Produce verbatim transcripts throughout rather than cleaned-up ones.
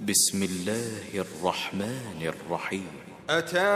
بسم الله الرحمن الرحيم. أتى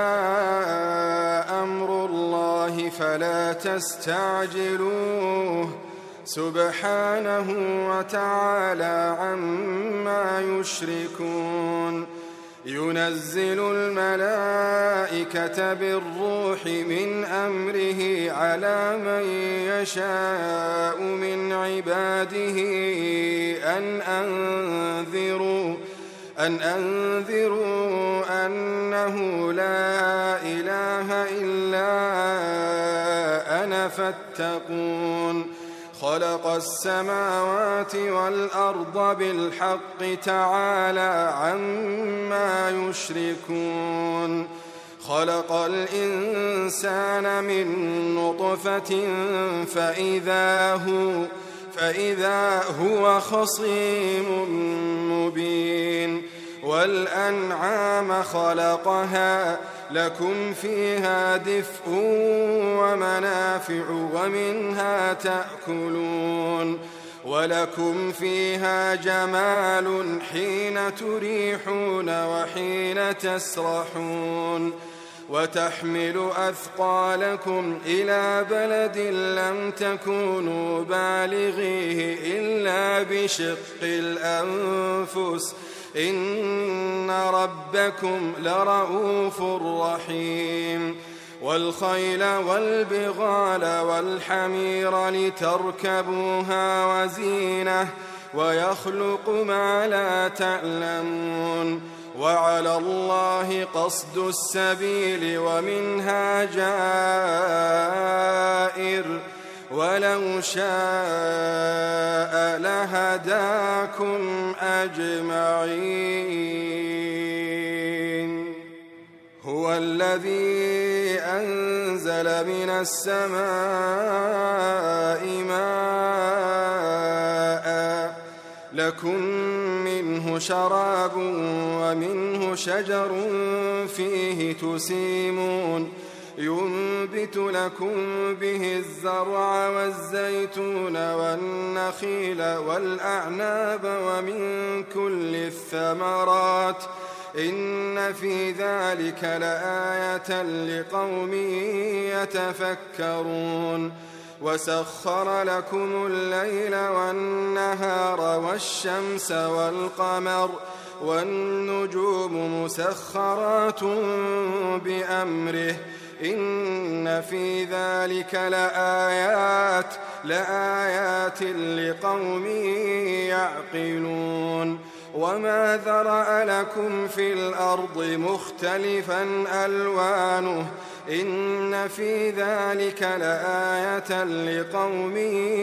أمر الله فلا تستعجلوه سبحانه وتعالى عما يشركون. ينزل الملائكة بالروح من أمره على من يشاء من عباده أن أنذروا أن أنذروا أنه لا إله إلا أنا فاتقون. خلق السماوات والأرض بالحق تعالى عما يشركون. خلق الإنسان من نطفة فإذا هو فإذا هو خصيم مبين. والأنعام خلقها لكم فيها دفء ومنافع ومنها تأكلون. ولكم فيها جمال حين تريحون وحين تسرحون. وتحمل أثقالكم إلى بلد لم تكونوا بالغيه إلا بشق الأنفس إن ربكم لرؤوف رحيم. والخيل والبغال والحمير لتركبوها وزينة ويخلق ما لا تعلمون. وعلى الله قصد السبيل ومنها جائر ولو شاء لهداكم أجمعين. هو الذي أنزل من السماء ماء لكم منه شراب ومنه شجر فيه تسيمون. ينبت لكم به الزرع والزيتون والنخيل والأعناب ومن كل الثمرات إن في ذلك لآية لقوم يتفكرون. وسخر لكم الليل والنهار والشمس والقمر والنجوم مسخرات بأمره إن في ذلك لآيات لآيات لقوم يعقلون. وما ذرأ لكم في الأرض مختلفا ألوانه إن في ذلك لآية لقوم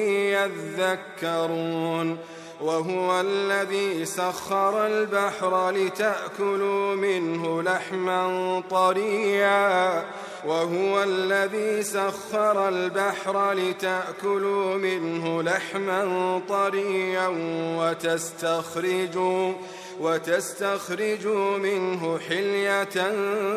يذكرون. وهو الذي سخر البحر لتأكلوا منه لحما طريا وهو الذي سخر البحر لتأكلوا منه لحما طريا وتستخرجوا وتستخرجوا منه حلية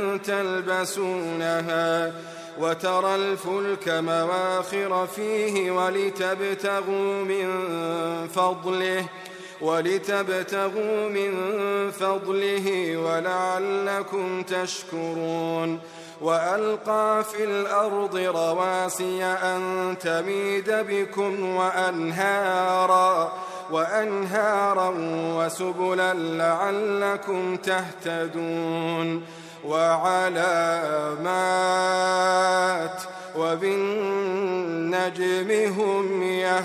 تلبسونها وترى الفلك مواخر فيه ولتبتغوا من فضله ولتبتغوا من فضله ولعلكم تشكرون. وألقى في الأرض رواسي أن تميد بكم وأنهارا وأنهارا وسبلا لعلكم تهتدون. وعلامات وبالنجم هم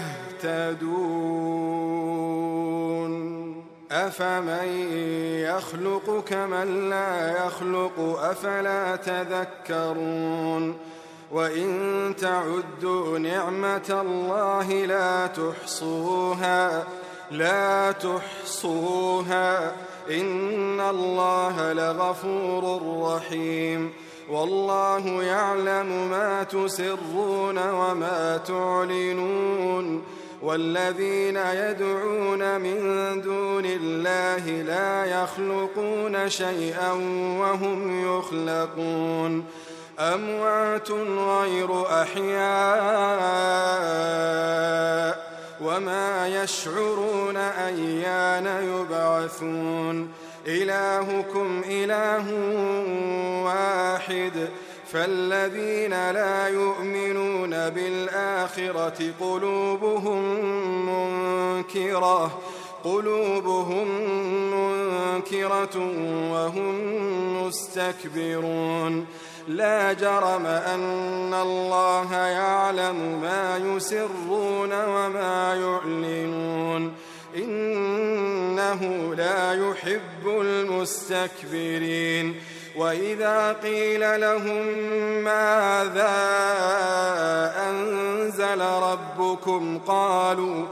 يهتدون. أفمن يخلق كمن لا يخلق أفلا تذكرون. وإن تعدوا نعمة الله لا تحصوها لا تحصوها إن الله لغفور رحيم. والله يعلم ما تسرون وما تعلنون. والذين يدعون من دون الله لا يخلقون شيئا وهم يخلقون. أموات غير أحياء وما يشعرون أيان يبعثون إلهكم إله واحد فالذين لا يؤمنون بالآخرة قلوبهم منكرة قلوبهم منكرة وهم مستكبرون لا جرم أن الله يعلم ما يسرون وما يعلنون إنه لا يحب المستكبرين وإذا قيل لهم ماذا أنزل ربكم قالوا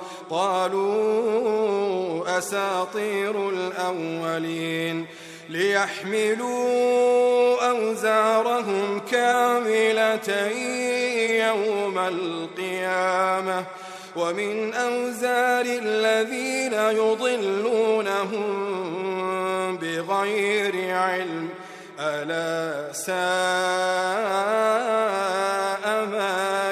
قالوا أساطير الأولين ليحملوا أوزارهم كاملة يوم القيامة ومن أوزار الذين يضلونهم بغير علم ألا ساء ما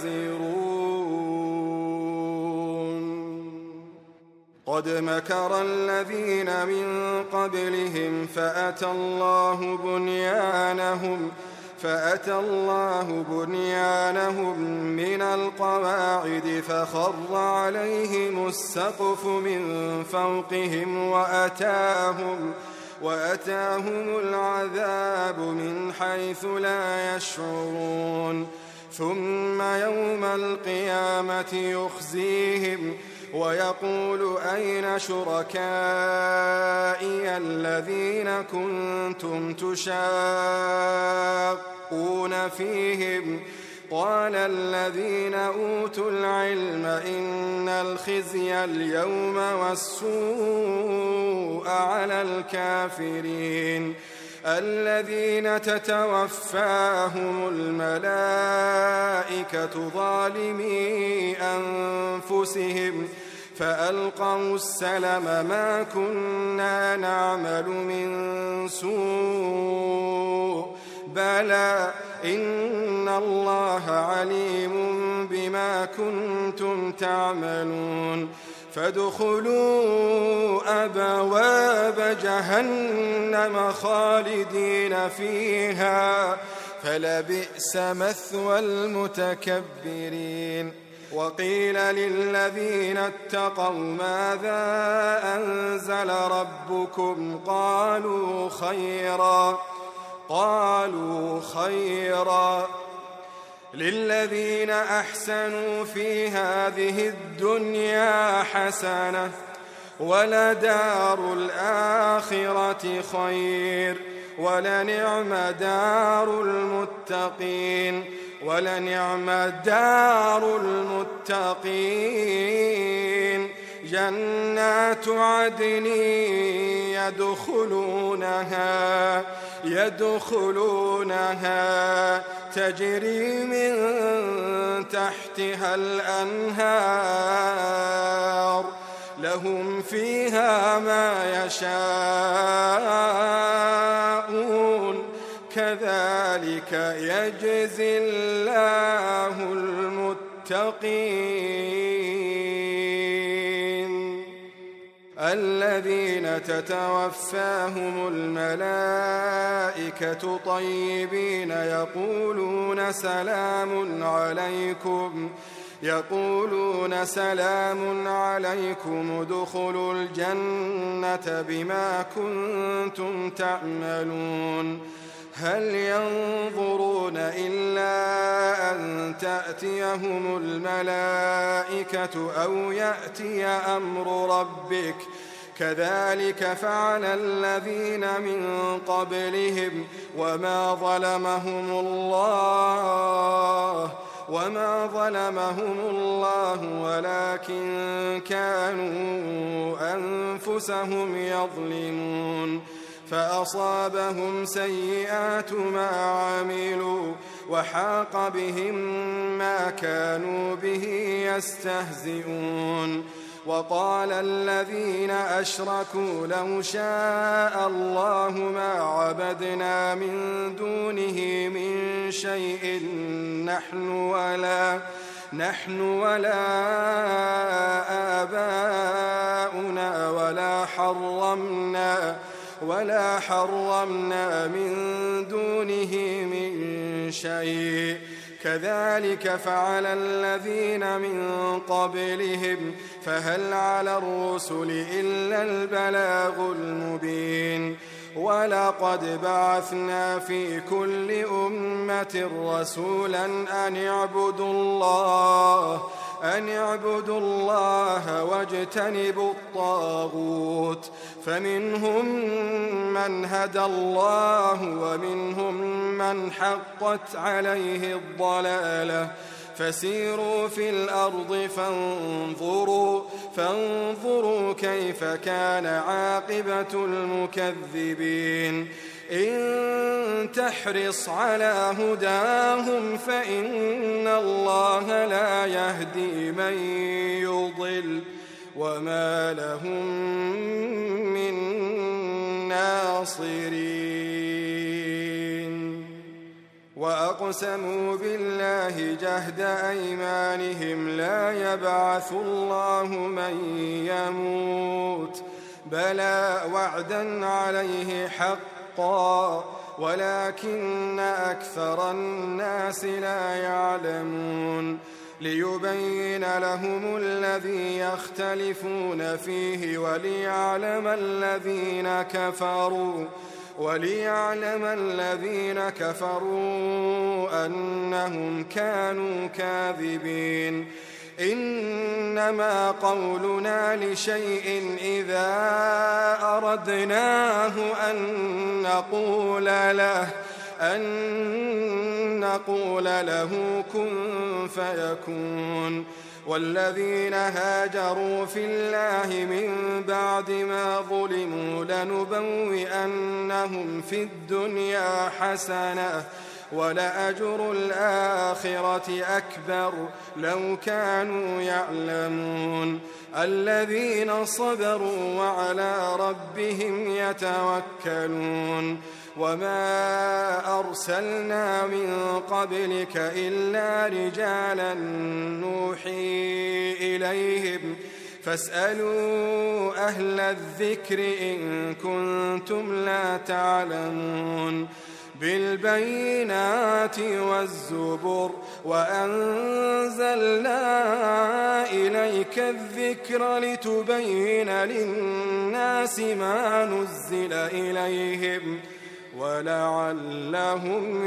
يزرون قد مكر الذين من قبلهم فأتى الله بنيانهم فأتى الله بنيانهم من القواعد فخر عليهم السقف من فوقهم وأتاهم وأتاهم العذاب من حيث لا يشعرون ثم يوم القيامة يخزيهم ويقول أين شركائي الذين كنتم تشاقون فيهم قال الذين أوتوا العلم إن الخزي اليوم والسوء على الكافرين الذين تتوفاهم الملائكة ظالمي أنفسهم فألقوا السلم ما كنا نعمل من سوء بلى إن الله عليم بما كنتم تعملون فادخلوا أبواب جهنم خالدين فيها فلبئس مثوى المتكبرين وقيل للذين اتقوا ماذا أنزل ربكم قالوا خيرا قالوا خيرا للذين أحسنوا في هذه الدنيا حسنة ولدار الآخرة خير ولنعم دار المتقين ولنعم دار المتقين جنات عدن يدخلونها يدخلونها تجري من تحتها الأنهار لهم فيها ما يشاءون كذلك يجزي الله المتقين الذين تتوفاهم الملائكة طيبين يقولون سلام عليكم يقولون سلام عليكم ادخلوا الجنة بما كنتم تعملون هل ينظرون إلا أن تأتيهم الملائكة أو يأتي أمر ربك كذلك فعل الذين من قبلهم وما ظلمهم الله وما ظلمهم الله ولكن كانوا أنفسهم يظلمون فأصابهم سيئات ما عملوا وحاق بهم ما كانوا به يستهزئون وقال الذين أشركوا لو شاء الله ما عبدنا من دونه من شيء نحن ولا نحن ولا آباؤنا ولا حرمنا ولا حرمنا من دونه من شيء كذلك فعل الذين من قبلهم فهل على الرسل إلا البلاغ المبين ولقد بعثنا في كل أمة رسولا أن اعبدوا الله أن اعبدوا الله واجتنبوا الطاغوت فمنهم من هدى الله ومنهم من حقت عليه الضلالة فسيروا في الأرض فانظروا, فانظروا كيف كان عاقبة المكذبين إن تحرص على هداهم فإن الله لا يهدي من يضل وما لهم من ناصرين وأقسموا بالله جهد أيمانهم لا يبعث الله من يموت بلى وعدا عليه حقا ولكن أكثر الناس لا يعلمون ليبين لهم الذي يختلفون فيه وليعلم الذين كفروا وليعلم الذين كفروا أنهم كانوا كاذبين إنما قولنا لشيء إذا أردناه أن نقول له أن نقول له كن فيكون والذين هاجروا في الله من بعد ما ظلموا لنبوئنهم في الدنيا حسنة ولأجر الآخرة أكبر لو كانوا يعلمون الذين صبروا وعلى ربهم يتوكلون وما أرسلنا من قبلك إلا رجالا نوحي إليهم فاسألوا أهل الذكر إن كنتم لا تعلمون بالبينات والزبر وأنزلنا إليك الذكر لتبين للناس ما نزل إليهم ولعلهم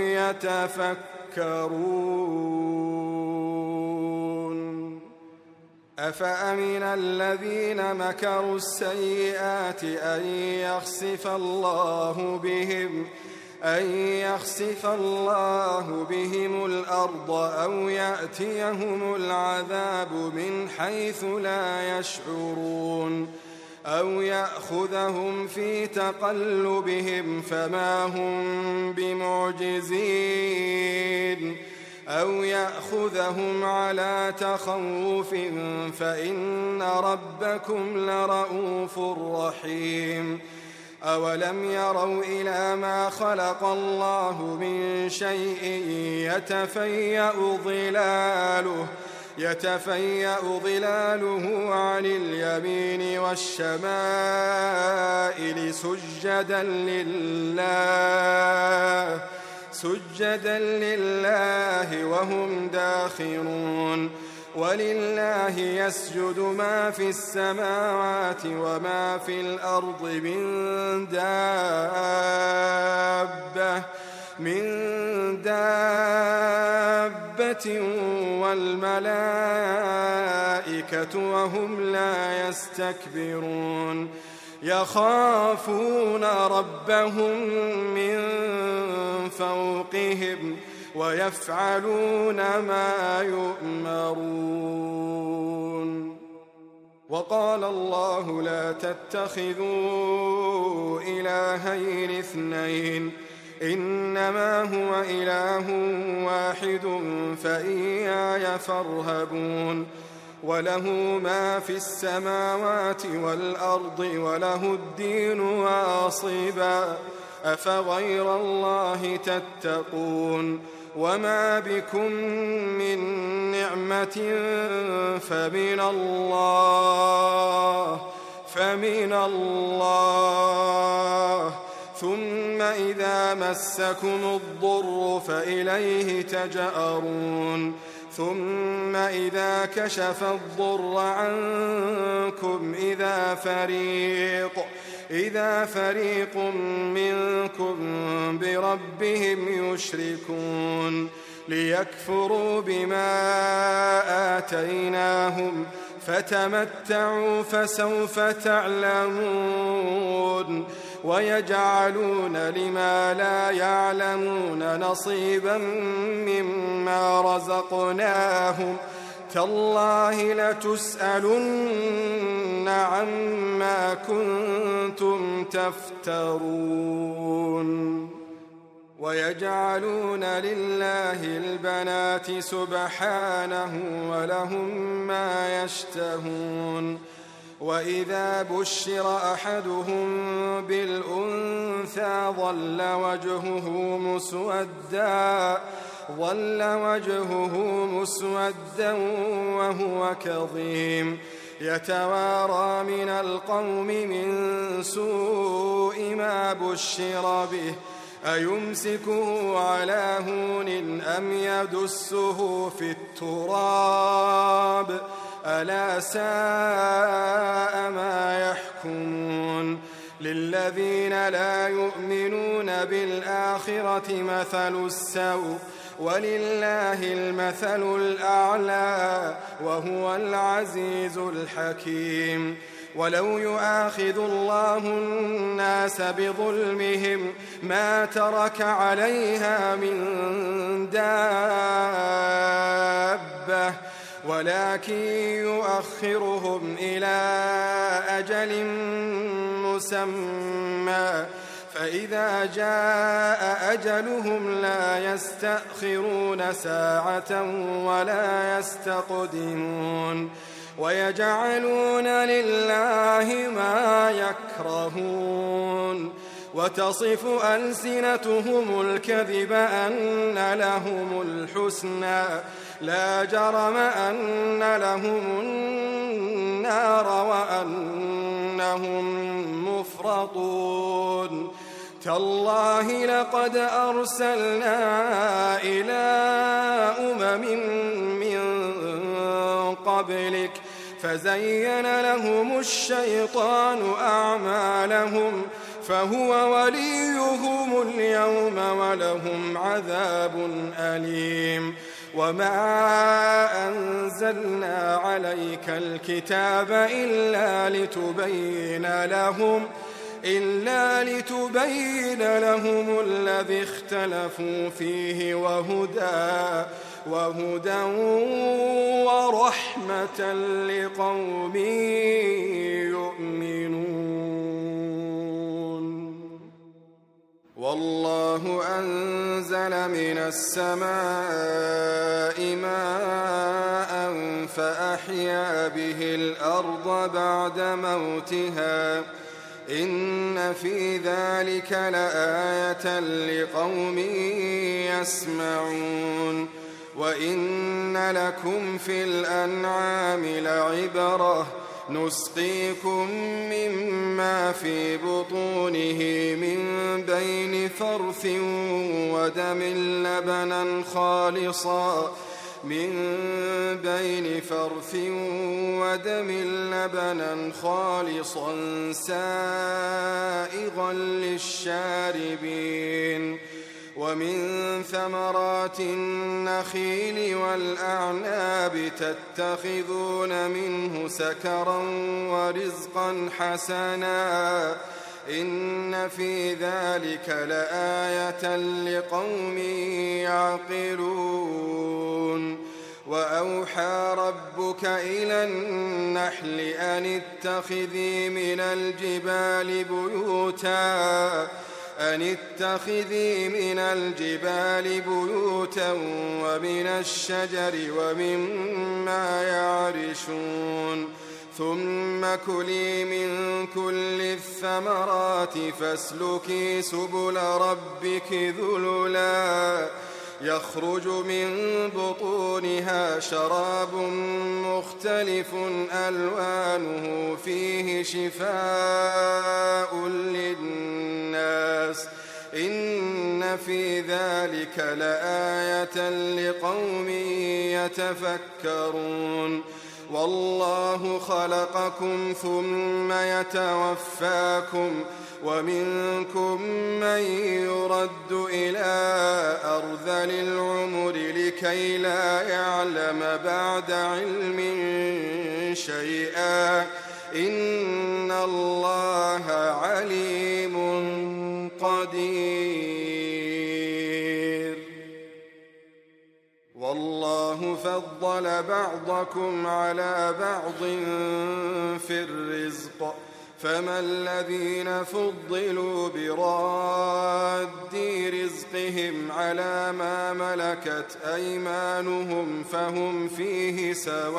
يتفكرون أفأمن الذين مكروا السيئات أن يخسف الله بهم أن يخسف الله بهم الأرض أو يأتيهم العذاب من حيث لا يشعرون أو يأخذهم في تقلبهم فما هم بمعجزين أو يأخذهم على تخوف فإن ربكم لرؤوف رحيم أولم يروا إلى ما خلق الله من شيء يتفيأ ظلاله يتفيأ ظلاله عن اليمين والشمائل سجدا لله سجدا لله وهم داخرون ولله يسجد ما في السماوات وما في الأرض من دابة من دابة والملائكة وهم لا يستكبرون يخافون ربهم من فوقهم ويفعلون ما يؤمرون وقال الله لا تتخذوا إلهين اثنين إنما هو إله واحد فإياي فارهبون وله ما في السماوات والأرض وله الدين واصبا أفغير الله تتقون وما بكم من نعمة فمن الله فمن الله ثم إذا مسكم الضر فإليه تجأرون ثم إذا كشف الضر عنكم إذا فريق إذا فريق منكم بربهم يشركون ليكفروا بما آتيناهم فتمتعوا فسوف تعلمون ويجعلون لما لا يعلمون نصيبا مما رزقناهم تالله لتسألن عما كنتم تفترون ويجعلون لله البنات سبحانه ولهم ما يشتهون وإذا بشر أحدهم بالأنثى ظل وجهه مسودا ظل وجهه مسودا وهو كظيم يتوارى من القوم من سوء ما بشر به أيمسكه على هون أم يدسه في التراب ألا ساء ما يحكمون للذين لا يؤمنون بالآخرة مثل السوء ولله المثل الأعلى وهو العزيز الحكيم ولو يؤاخذ الله الناس بظلمهم ما ترك عليها من دابة ولكن يؤخرهم إلى أجل مسمى فإذا جاء أجلهم لا يستأخرون ساعة ولا يستقدمون ويجعلون لله ما يكرهون وتصف ألسنتهم الكذب أن لهم الحسنى لا جرم أن لهم النار وأنهم مفرطون تالله لقد أرسلنا إلى أمم من قبلك فزين لهم الشيطان أعمالهم فهو وليهم اليوم ولهم عذاب أليم وما أنزلنا عليك الكتاب إلا لتبين لهم إلا لتبين لهم الذي اختلفوا فيه وهدى وهدى ورحمة لقوم يؤمنون والله أنزل من السماء ماء فأحيا به الأرض بعد موتها إن في ذلك لآية لقوم يسمعون وإن لكم في الأنعام لعبرة نسقيكم مما في بطونه من بين فرث ودم لبنا خالصا من بين فرث ودم لبنا خالصا سائغا للشاربين ومن ثمرات النخيل والأعناب تتخذون منه سكرا ورزقا حسنا إن في ذلك لآية لقوم يعقلون وأوحى ربك إلى النحل أن اتخذي من الجبال بيوتا أن اتخذي من الجبال بيوتا ومن الشجر ومما يعرشون ثم كلي من كل الثمرات فاسلكي سبل ربك ذللا يخرج من بطونها شراب مختلف ألوانه فيه شفاء للناس إن في ذلك لآية لقوم يتفكرون والله خلقكم ثم يتوفاكم ومنكم من يرد إلى أرذل العمر لكي لا يعلم بعد علم شيئا إن الله عليم قدير والله فضل بعضكم على بعض في الرزق فما الذين فضلوا براد رزقهم على ما ملكت أيمانهم فهم فيه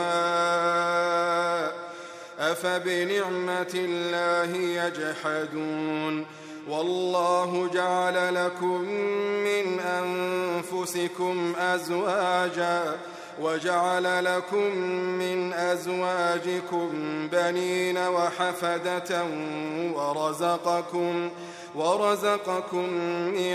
سواء أفبنعمة الله يجحدون والله جعل لكم من أنفسكم أزواجا وجعل لكم من أزواجكم بنين وحفدة ورزقكم ورزقكم من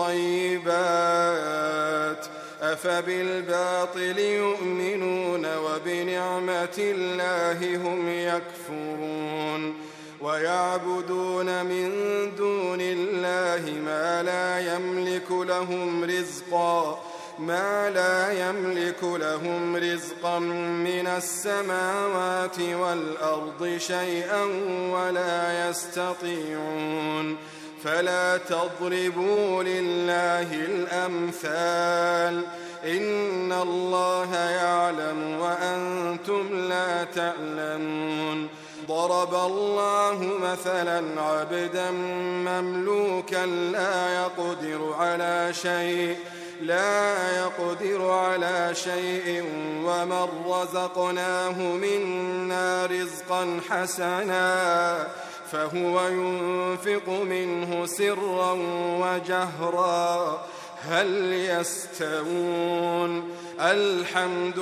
الطيبات أفبالباطل يؤمنون وبنعمة الله هم يكفرون ويعبدون من دون الله ما لا يملك لهم رزقا ما لا يملك لهم رزقا من السماوات والأرض شيئا ولا يستطيعون فلا تضربوا لله الأمثال إن الله يعلم وأنتم لا تعلمون ضرب الله مثلا عبدا مملوكا لا يقدر على شيء لا يقدر على شيء ومن رزقناه منا رزقا حسنا فهو ينفق منه سرا وجهرا هل يستوون الحمد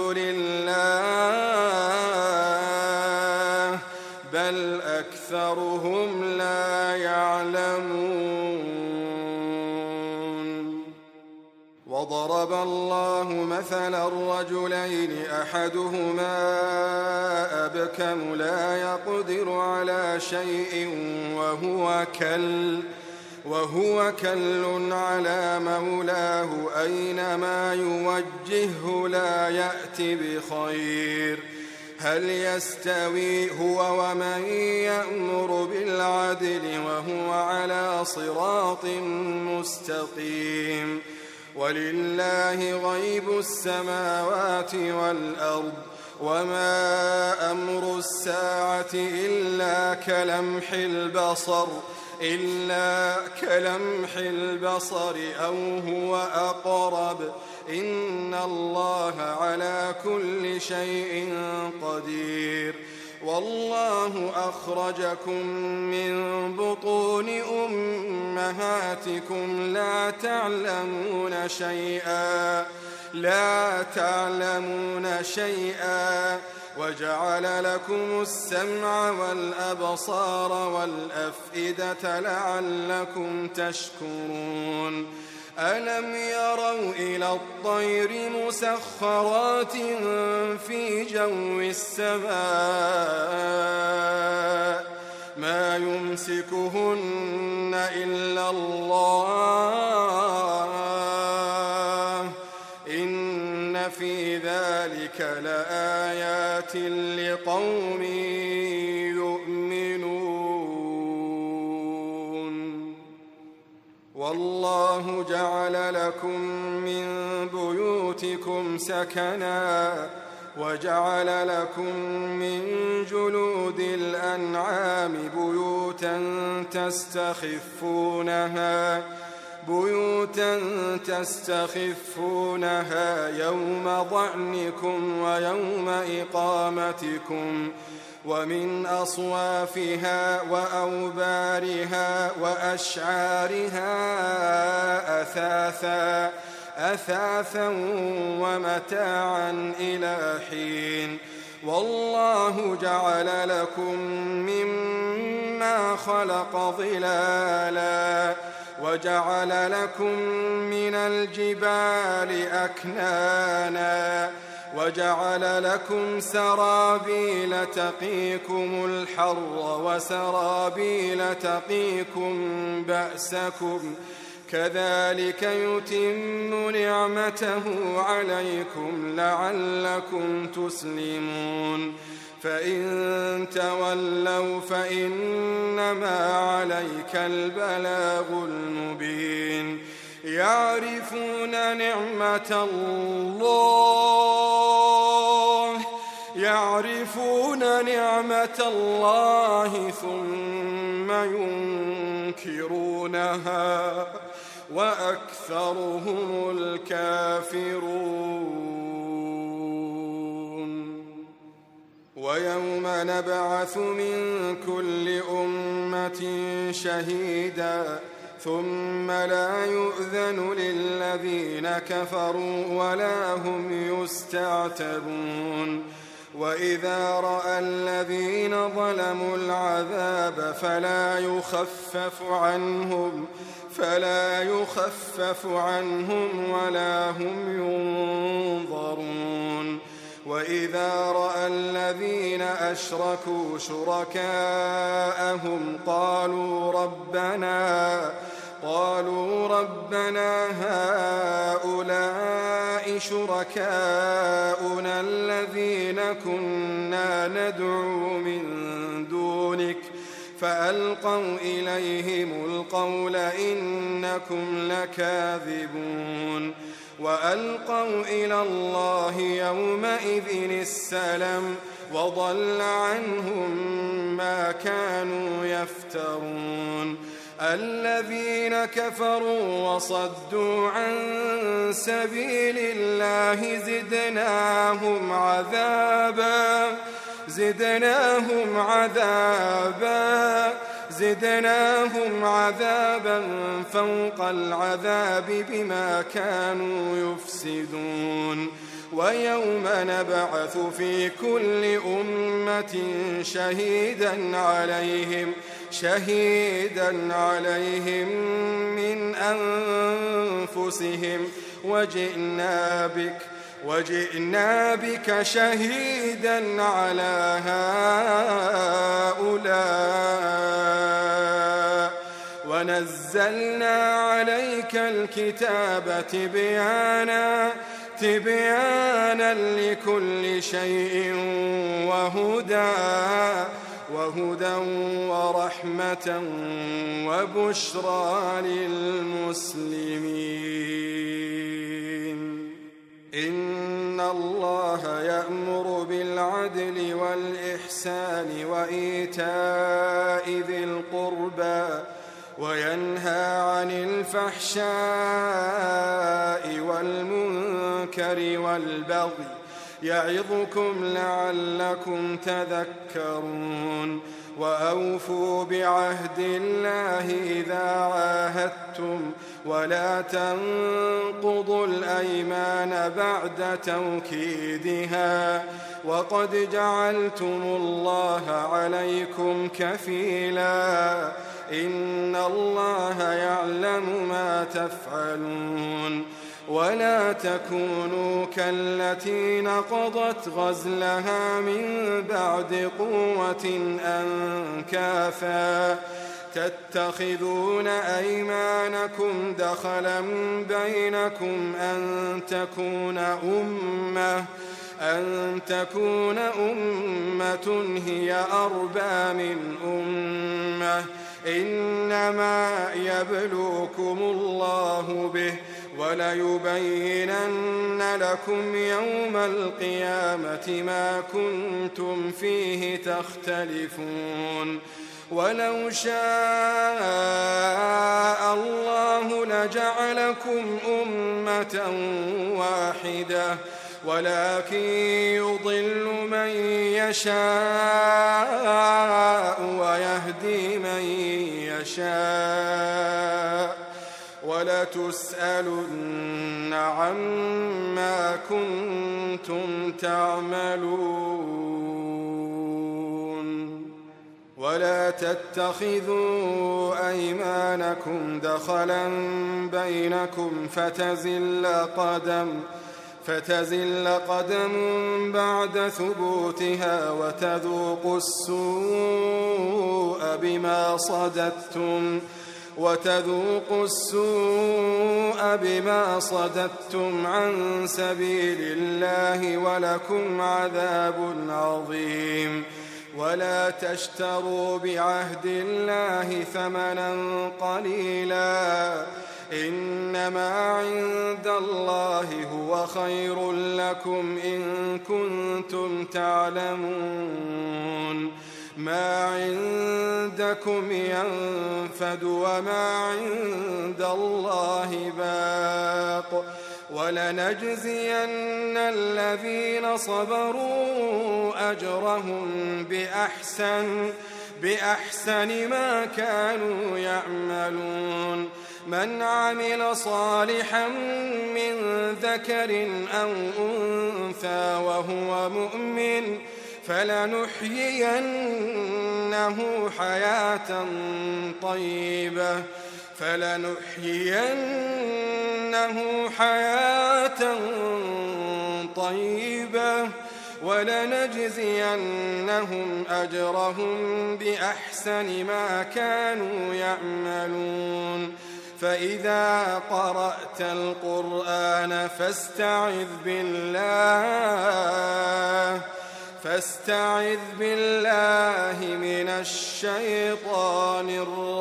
لله بل أكثرهم لا يعلمون وضرب الله مثلا الرجلين أحدهما أبكم لا يقدر على شيء وهو كل وهو كل على مولاه أينما يوجهه لا يأتي بخير هل يستوي هو ومن يأمر بالعدل وهو على صراط مستقيم ولله غيب السماوات والأرض وما أمر الساعة إلا كلمح البصر إلا كلمح البصر أو هو أقرب إن الله على كل شيء قدير والله أخرجكم من بطون أمهاتكم لا تعلمون شيئا لا تعلمون شيئا وجعل لكم السمع والأبصار والأفئدة لعلكم تشكرون ألم يروا إلى الطير مسخرات في جو السماء ما يمسكهن إلا الله إن في ذلك لآيات لقوم يؤمنون والله جعل لكم من بيوتكم سكنا وجعل لكم من جلود الأنعام بيوتا تستخفونها بيوتا تستخفونها يوم ضعنكم ويوم إقامتكم ومن أصوافها وأوبارها وأشعارها أثاثا أثاثا ومتاعا إلى حين والله جعل لكم مما خلق ظلالا وجعل لكم من الجبال أكنانا وجعل لكم سرابيل تقيكم الحر وسرابيل تقيكم بأسكم كذلك يتم نعمته عليكم لعلكم تسلمون فإن تولوا فإنما عليك البلاغ المبين يعرفون نعمة الله يعرفون نعمة الله ثم ينكرونها وأكثرهم الكافرون ويوم نبعث من كل أمة شهيدا ثم لا يؤذن للذين كفروا ولا هم يستعتبون وإذا رأى الذين ظلموا العذاب فلا يخفف عنهم فلا يخفف عنهم ولا هم ينظرون وإذا رأى الذين أشركوا شركاءهم قالوا ربنا قالوا ربنا هؤلاء شركاؤنا الذين كنا ندعو من دونك فألقوا إليهم القول إنكم لكاذبون وألقوا إلى الله يومئذ السلام وضل عنهم ما كانوا يفترون الذين كفروا وصدوا عن سبيل الله زدناهم عذابا زدناهم عذابا زدناهم عذابا فوق العذاب بما كانوا يفسدون ويوم نبعث في كل أمة شهيدا عليهم شهيدا عليهم من أنفسهم وجئنا بك وجئنا بك شهيدا على هؤلاء ونزلنا عليك الكتاب تبيانا تبيانا لكل شيء وهدى وهدى ورحمة وبشرى للمسلمين إن الله يأمر بالعدل والإحسان وإيتاء ذي القربى وينهى عن الفحشاء والمنكر والبغي يعظكم لعلكم تذكرون وأوفوا بعهد الله إذا عاهدتم ولا تنقضوا الأيمان بعد توكيدها وقد جعلتم الله عليكم كفيلا إن الله يعلم ما تفعلون ولا تكونوا كالتي نقضت غزلها من بعد قوة أنكاثا تتخذون أيمانكم دخلا بينكم أن تكون أمة أن تكون أمة هي أربى من أمة إنما يبلوكم الله به وليبينن لكم يوم القيامة ما كنتم فيه تختلفون ولو شاء الله لجعلكم أمة واحدة ولكن يضل من يشاء ويهدي من يشاء وَلَتُسْأَلُنَّ عَمَّا كُنتُمْ تَعْمَلُونَ وَلَا تَتَّخِذُوا أَيْمَانَكُمْ دَخَلًا بَيْنَكُمْ فتزل قدم فتزل قدم بعد ثبوتها وتذوقوا السوء بما صددتم وتذوقوا السوء بما صددتم عن سبيل الله ولكم عذاب عظيم ولا تشتروا بعهد الله ثمنا قليلا إنما عند الله هو خير لكم إن كنتم تعلمون ما عندكم ينفد وما عند الله باق ولنجزين الذين صبروا أجرهم بأحسن بأحسن ما كانوا يعملون من عمل صالحا من ذكر أو أنثى وهو مؤمن فلنحيينه حياة طيبة فلنحيينه حياة طيبة ولنجزينهم أجرهم بأحسن ما كانوا يعملون فإذا قرأت القرآن فاستعذ بالله فاستعذ بالله من الشيطان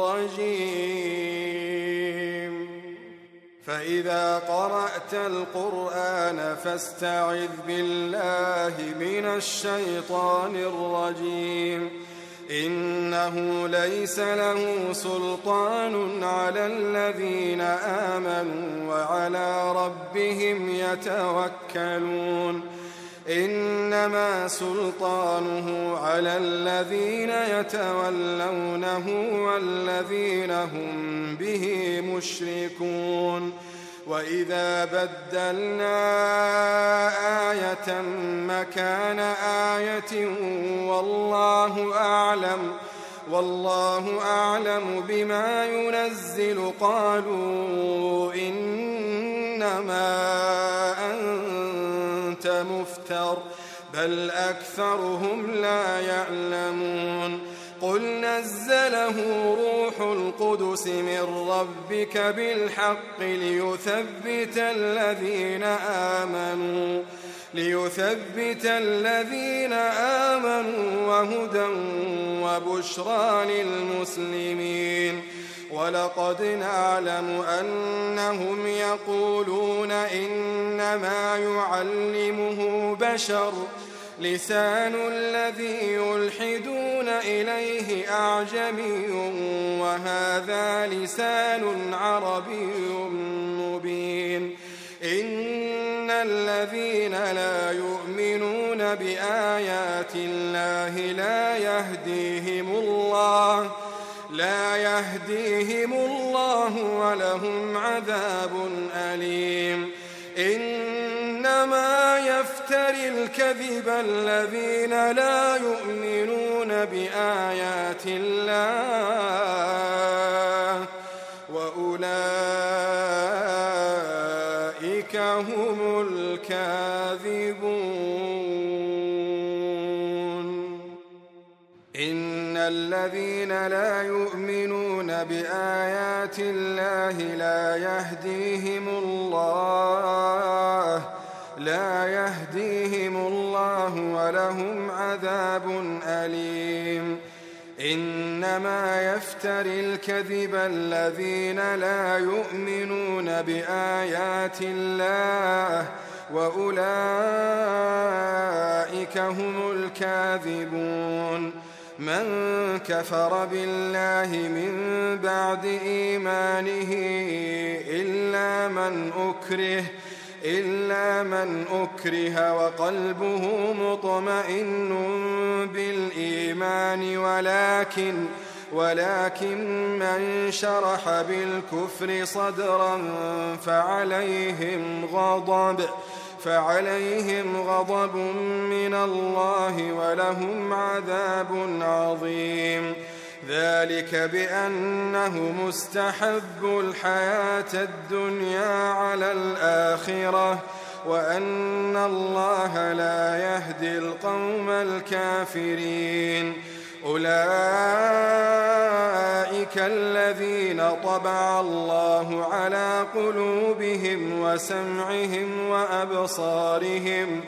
الرجيم فإذا قرأت القرآن فاستعذ بالله من الشيطان الرجيم إنه ليس له سلطان على الذين آمنوا وعلى ربهم يتوكلون إنما سلطانه على الذين يتولونه والذين هم به مشركون وإذا بدلنا آية مكان آية والله أعلم والله أعلم بما ينزل قالوا إنما أنت مفتر بل أكثرهم لا يعلمون قل نزله روح القدس من ربك بالحق ليثبت الذين آمنوا ليثبت الذين آمنوا وهدى وبشرى للمسلمين ولقد نعلم أنهم يقولون إنما يعلمه بشر لسان الذي يلحدون إليه أعجمي وهذا لسان عربي مبين إن الذين لا يؤمنون بآيات الله لا يهديهم الله لا يهديهم الله ولهم عذاب أليم إنما يفتري الكذب الذين لا يؤمنون بآيات الله وأولئك هم الكاذبون إن الذين لا يؤمنون بآيات الله لا يهديهم الله لا يهديهم الله ولهم عذاب أليم إنما يفتري الكذب الذين لا يؤمنون بآيات الله وأولئك هم الكاذبون من كفر بالله من بعد إيمانه إلا من أكره إلا من أكره وقلبه مطمئن بالإيمان ولكن ولكن من شرح بالكفر صدرا فعليهم غضب فعليهم غضب من الله ولهم عذاب عظيم. ذلك بأنه مستحب الحياة الدنيا على الآخرة وأن الله لا يهدي القوم الكافرين. أولئك الذين طبع الله على قلوبهم وسمعهم وأبصارهم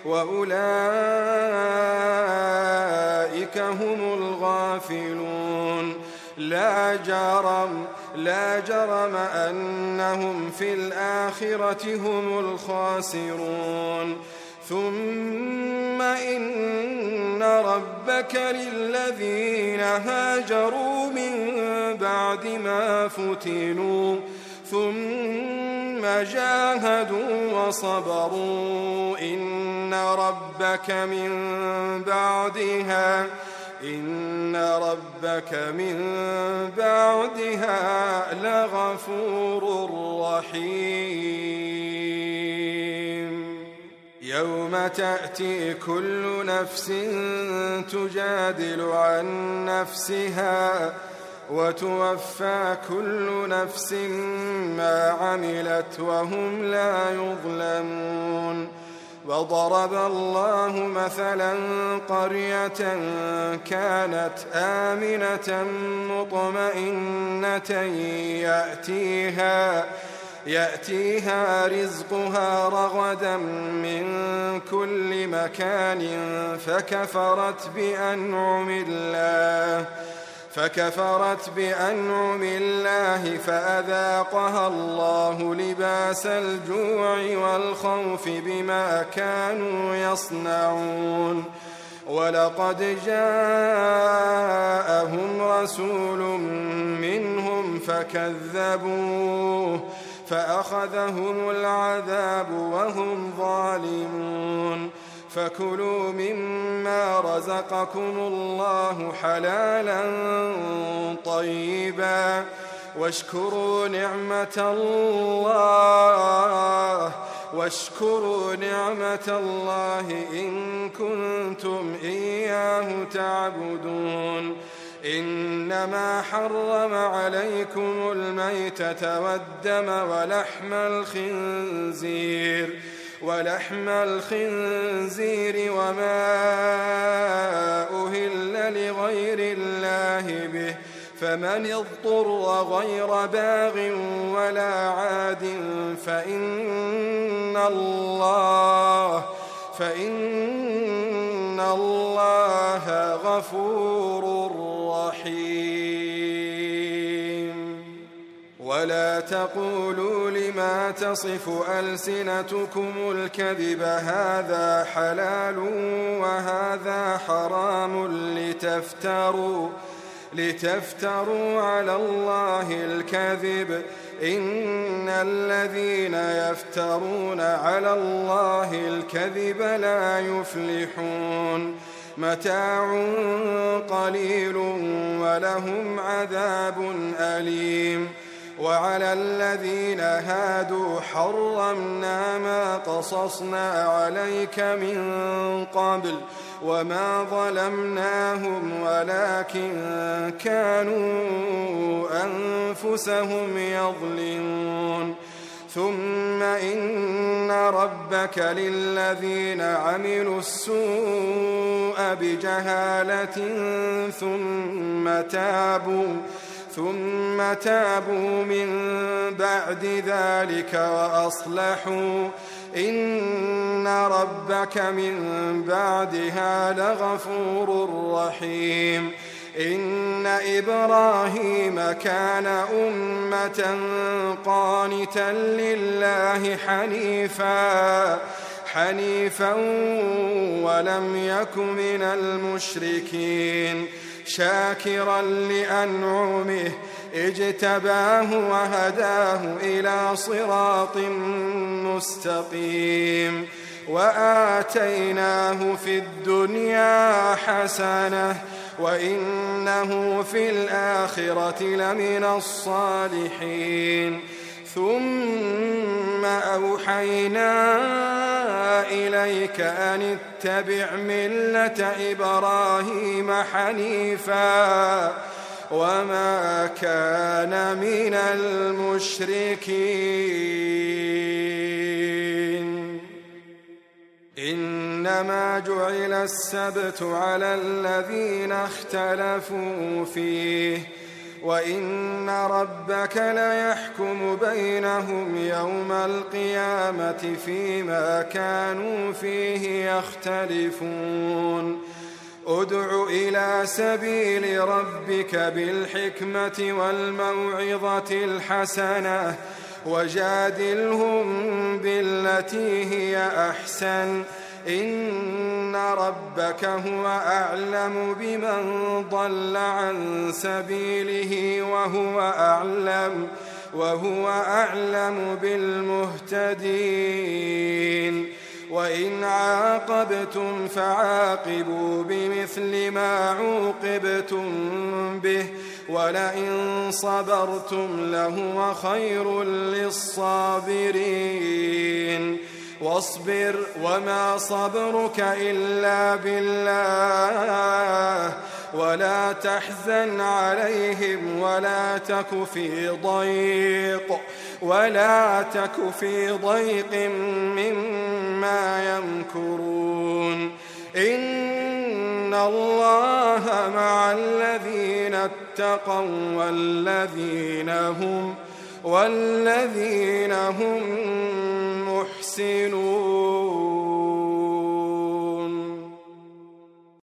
وأولئك هم الغافلون. لا جرم لا جرم أنهم في الآخرة هم الخاسرون. ثم إن ربك للذين هاجروا من بعد ما فتنوا ثم جاهدوا وصبروا إن ربك من بعدها إن ربك من بعدها لغفور رحيم. يوم تأتي كل نفس تجادل عن نفسها وتوفى كل نفس ما عملت وهم لا يظلمون. وضرب الله مثلا قرية كانت آمنة مطمئنة يأتيها يأتيها رزقها رغدا من كل مكان فكفرت بأنعم الله فكفرت بأنعم الله فأذاقها الله لباس الجوع والخوف بما كانوا يصنعون. ولقد جاءهم رسول منهم فكذبوه فأخذهم العذاب وهم ظالمون. فكلوا مما رزقكم الله حلالا طيبا واشكروا نعمة الله واشكروا نعمة الله إن كنتم إياه تعبدون. إنما حرم عليكم الميتة والدم ولحم الخنزير ولحم الخنزير وما أهل لغير الله به فمن اضطر غير باغ ولا عاد فإن الله فإن الله غفور رحيم. ولا تقولوا لما تصف ألسنتكم الكذب هذا حلال وهذا حرام لتفتروا لتفتروا على الله الكذب إن الذين يفترون على الله الكذب لا يفلحون. متاع قليل ولهم عذاب أليم. وعلى الذين هادوا حرمنا ما قصصنا عليك من قبل وما ظلمناهم ولكن كانوا أنفسهم يظلمون. ثم إن ربك للذين عملوا السوء بجهالة ثم تابوا ثم تابوا من بعد ذلك وأصلحوا إن ربك من بعدها لغفور رحيم. إن إبراهيم كان أمة قانتا لله حنيفا حنيفا ولم يك من المشركين شاكرا لأنعمه اجتباه وهداه إلى صراط مستقيم. وآتيناه في الدنيا حسنة وإنه في الآخرة لمن الصالحين ثم أوحينا إليك أن اتبع ملة إبراهيم حنيفا وما كان من المشركين إنما جعل السبت على الذين اختلفوا فيه وإن ربك ليحكم بينهم يوم القيامة فيما كانوا فيه يختلفون ادع إلى سبيل ربك بالحكمة والموعظة الحسنة وجادلهم بالتي هي أحسن إن ربك هو أعلم بمن ضل عن سبيله وهو أعلم وهو أعلم بالمهتدين وإن عاقبتم فعاقبوا بمثل ما عوقبتم به ولئن صبرتم لهو خير للصابرين واصبر وما صبرك إلا بالله ولا تحزن عليهم ولا تك في ضيق ولا تك في ضيق مما يمكرون إن الله مع الذين اتقوا والذين هم والذين هم محسنون.